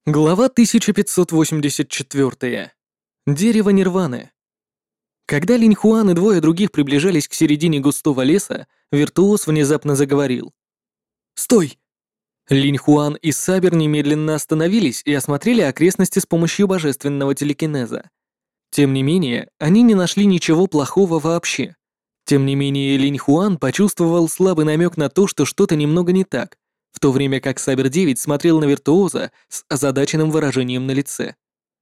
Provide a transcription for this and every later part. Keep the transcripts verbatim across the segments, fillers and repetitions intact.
Глава тысяча пятьсот восемьдесят четыре. Дерево Нирваны. Когда Линь Хуан и двое других приближались к середине густого леса, виртуоз внезапно заговорил. «Стой!» Линь Хуан и Сабер немедленно остановились и осмотрели окрестности с помощью божественного телекинеза. Тем не менее, они не нашли ничего плохого вообще. Тем не менее, Линь Хуан почувствовал слабый намек на то, что что-то немного не так, в то время как Сабер девять смотрел на виртуоза с озадаченным выражением на лице.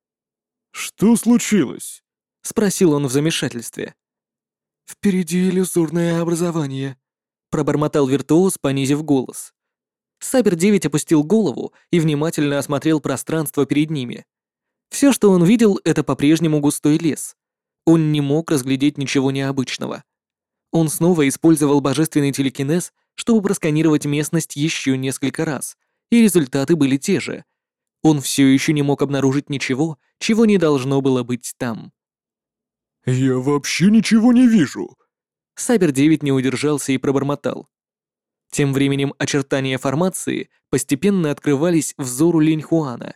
«Что случилось?» — спросил он в замешательстве. «Впереди иллюзорное образование», — пробормотал виртуоз, понизив голос. Сабер девять опустил голову и внимательно осмотрел пространство перед ними. Все, что он видел, это по-прежнему густой лес. Он не мог разглядеть ничего необычного. Он снова использовал божественный телекинез, чтобы просканировать местность еще несколько раз, и результаты были те же. Он все еще не мог обнаружить ничего, чего не должно было быть там. «Я вообще ничего не вижу!» Сабер девять не удержался и пробормотал. Тем временем очертания формации постепенно открывались взору Линь Хуана.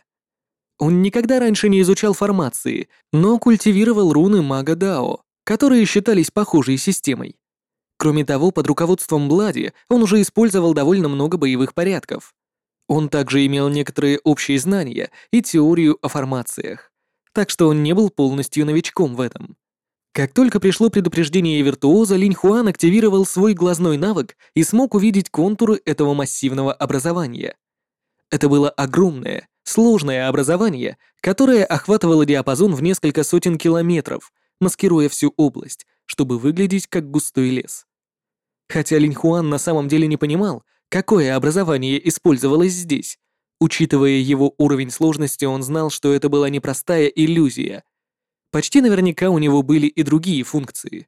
Он никогда раньше не изучал формации, но культивировал руны мага Дао, которые считались похожей системой. Кроме того, под руководством Блади он уже использовал довольно много боевых порядков. Он также имел некоторые общие знания и теорию о формациях, так что он не был полностью новичком в этом. Как только пришло предупреждение виртуоза, Линь Хуан активировал свой глазной навык и смог увидеть контуры этого массивного образования. Это было огромное, сложное образование, которое охватывало диапазон в несколько сотен километров, маскируя всю область, чтобы выглядеть как густой лес. Хотя Линь Хуан на самом деле не понимал, какое образование использовалось здесь, учитывая его уровень сложности, он знал, что это была непростая иллюзия. Почти наверняка у него были и другие функции.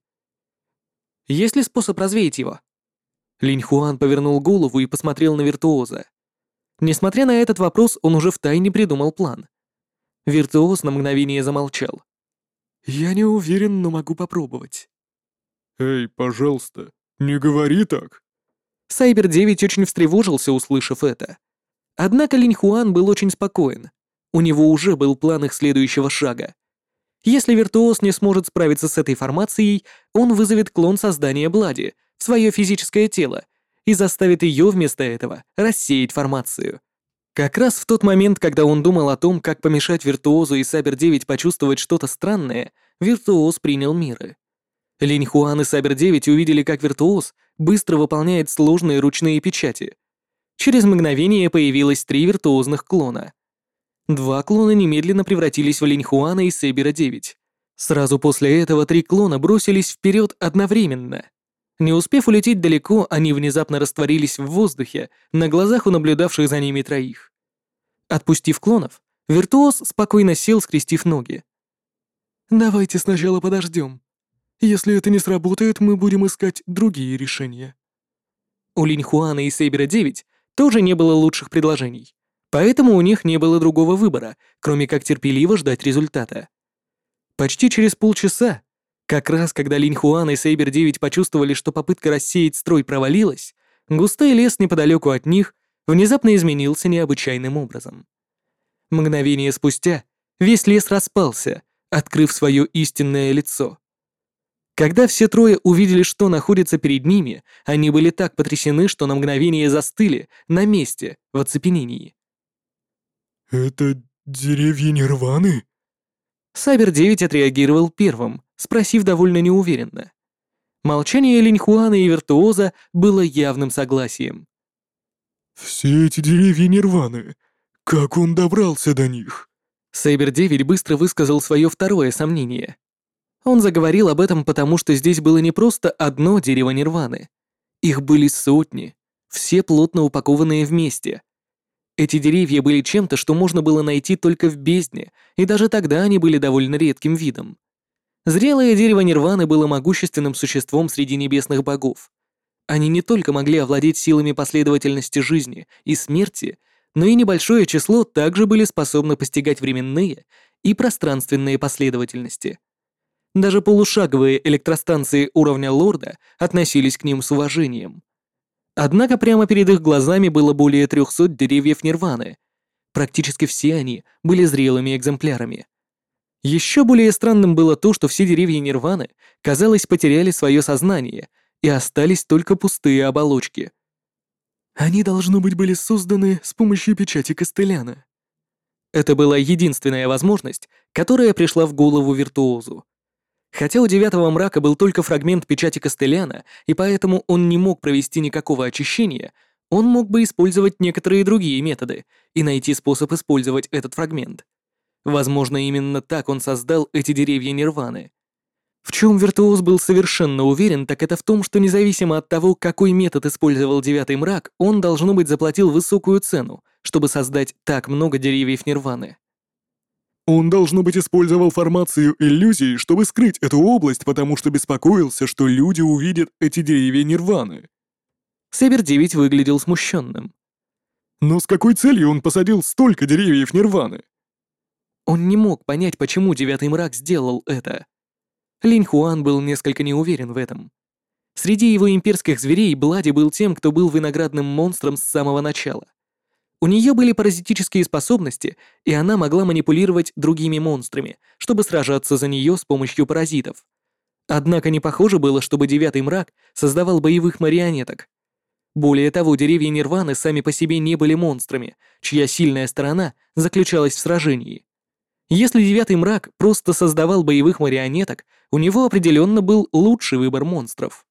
Есть ли способ развеять его? Линь Хуан повернул голову и посмотрел на виртуоза. Несмотря на этот вопрос, он уже втайне придумал план. Виртуоз на мгновение замолчал. «Я не уверен, но могу попробовать». «Эй, пожалуйста, не говори так!» Сайбер девять очень встревожился, услышав это. Однако Линь Хуан был очень спокоен. У него уже был план их следующего шага. Если виртуоз не сможет справиться с этой формацией, он вызовет клон создания Блади в свое физическое тело и заставит ее вместо этого рассеять формацию. Как раз в тот момент, когда он думал о том, как помешать виртуозу и Сабер девять почувствовать что-то странное, виртуоз принял меры. Линь Хуан и Сабер девять увидели, как виртуоз быстро выполняет сложные ручные печати. Через мгновение появилось три виртуозных клона. Два клона немедленно превратились в Линь Хуана и Сабера девять. Сразу после этого три клона бросились вперед одновременно. Не успев улететь далеко, они внезапно растворились в воздухе на глазах у наблюдавших за ними троих. Отпустив клонов, виртуоз спокойно сел, скрестив ноги. «Давайте сначала подождем. Если это не сработает, мы будем искать другие решения». У Линь Хуана и Сабера девять тоже не было лучших предложений, поэтому у них не было другого выбора, кроме как терпеливо ждать результата. Почти через полчаса, как раз когда Линь Хуан и Сабер девять почувствовали, что попытка рассеять строй провалилась, густой лес неподалеку от них внезапно изменился необычайным образом. Мгновение спустя весь лес распался, открыв свое истинное лицо. Когда все трое увидели, что находится перед ними, они были так потрясены, что на мгновение застыли на месте в оцепенении. «Это деревья Нирваны?» Сабер девять отреагировал первым, спросив довольно неуверенно. Молчание Линь Хуана и виртуоза было явным согласием. «Все эти деревья Нирваны. Как он добрался до них?» Сабер девять быстро высказал свое второе сомнение. Он заговорил об этом потому, что здесь было не просто одно дерево Нирваны. Их были сотни, все плотно упакованные вместе. Эти деревья были чем-то, что можно было найти только в бездне, и даже тогда они были довольно редким видом. Зрелое дерево Нирваны было могущественным существом среди небесных богов. Они не только могли овладеть силами последовательности жизни и смерти, но и небольшое число также были способны постигать временные и пространственные последовательности. Даже полушаговые электростанции уровня лорда относились к ним с уважением. Однако прямо перед их глазами было более трехсот деревьев Нирваны. Практически все они были зрелыми экземплярами. Еще более странным было то, что все деревья Нирваны, казалось, потеряли свое сознание и остались только пустые оболочки. Они, должно быть, были созданы с помощью печати Костеляна. Это была единственная возможность, которая пришла в голову виртуозу. Хотя у Девятого Мрака был только фрагмент печати Костеляна, и поэтому он не мог провести никакого очищения, он мог бы использовать некоторые другие методы и найти способ использовать этот фрагмент. Возможно, именно так он создал эти деревья Нирваны. В чем виртуоз был совершенно уверен, так это в том, что независимо от того, какой метод использовал Девятый Мрак, он, должно быть, заплатил высокую цену, чтобы создать так много деревьев Нирваны. Он, должно быть, использовал формацию иллюзии, чтобы скрыть эту область, потому что беспокоился, что люди увидят эти деревья Нирваны. Сейбер девять выглядел смущенным. Но с какой целью он посадил столько деревьев Нирваны? Он не мог понять, почему Девятый Мрак сделал это. Линь Хуан был несколько не уверен в этом. Среди его имперских зверей Блади был тем, кто был виноградным монстром с самого начала. У нее были паразитические способности, и она могла манипулировать другими монстрами, чтобы сражаться за нее с помощью паразитов. Однако не похоже было, чтобы Девятый Мрак создавал боевых марионеток. Более того, деревья Нирваны сами по себе не были монстрами, чья сильная сторона заключалась в сражении. Если Девятый Мрак просто создавал боевых марионеток, у него определенно был лучший выбор монстров.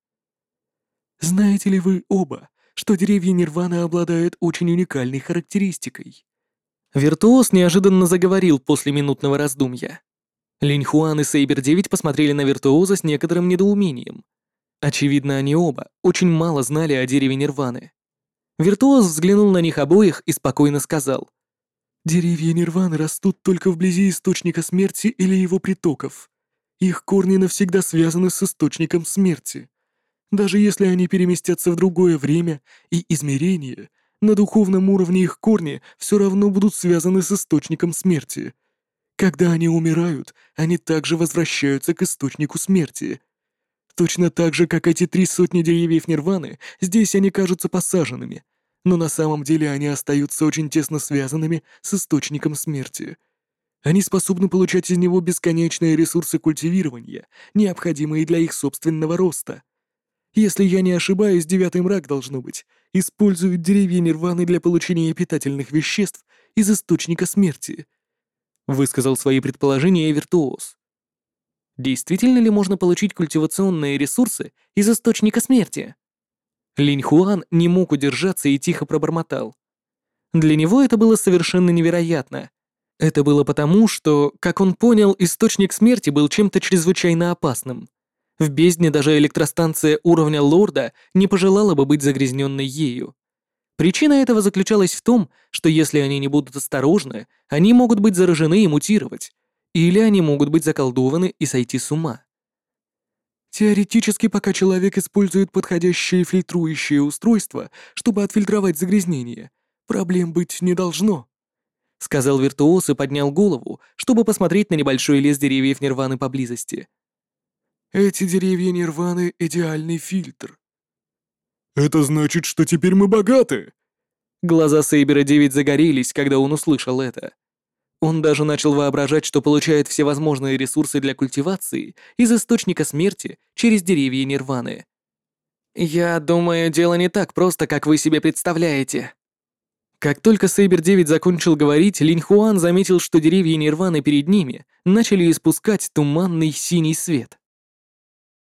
Знаете ли вы оба, что деревья Нирваны обладают очень уникальной характеристикой? Виртуоз неожиданно заговорил после минутного раздумья. Линь Хуан и Сейбер девять посмотрели на Виртуоза с некоторым недоумением. Очевидно, они оба очень мало знали о дереве Нирваны. Виртуоз взглянул на них обоих и спокойно сказал: «Деревья Нирваны растут только вблизи источника смерти или его притоков. Их корни навсегда связаны с источником смерти. Даже если они переместятся в другое время и измерение, на духовном уровне их корни все равно будут связаны с источником смерти. Когда они умирают, они также возвращаются к источнику смерти. Точно так же, как эти три сотни деревьев Нирваны, здесь они кажутся посаженными, но на самом деле они остаются очень тесно связанными с источником смерти. Они способны получать из него бесконечные ресурсы культивирования, необходимые для их собственного роста. Если я не ошибаюсь, Девятый Мрак, должно быть, использует деревья Нирваны для получения питательных веществ из источника смерти», — высказал свои предположения Виртуоз. Действительно ли можно получить культивационные ресурсы из источника смерти? Линь Хуан не мог удержаться и тихо пробормотал. Для него это было совершенно невероятно. Это было потому, что, как он понял, источник смерти был чем-то чрезвычайно опасным. В бездне даже электростанция уровня лорда не пожелала бы быть загрязненной ею. Причина этого заключалась в том, что если они не будут осторожны, они могут быть заражены и мутировать, или они могут быть заколдованы и сойти с ума. Теоретически, пока человек использует подходящее фильтрующее устройство, чтобы отфильтровать загрязнение, проблем быть не должно, — сказал Виртуоз и поднял голову, чтобы посмотреть на небольшой лес деревьев Нирваны поблизости. Эти деревья Нирваны — идеальный фильтр. «Это значит, что теперь мы богаты!» Глаза Сейбера девять загорелись, когда он услышал это. Он даже начал воображать, что получает всевозможные ресурсы для культивации из источника смерти через деревья Нирваны. «Я думаю, дело не так просто, как вы себе представляете». Как только Сейбер девять закончил говорить, Линь Хуан заметил, что деревья Нирваны перед ними начали испускать туманный синий свет.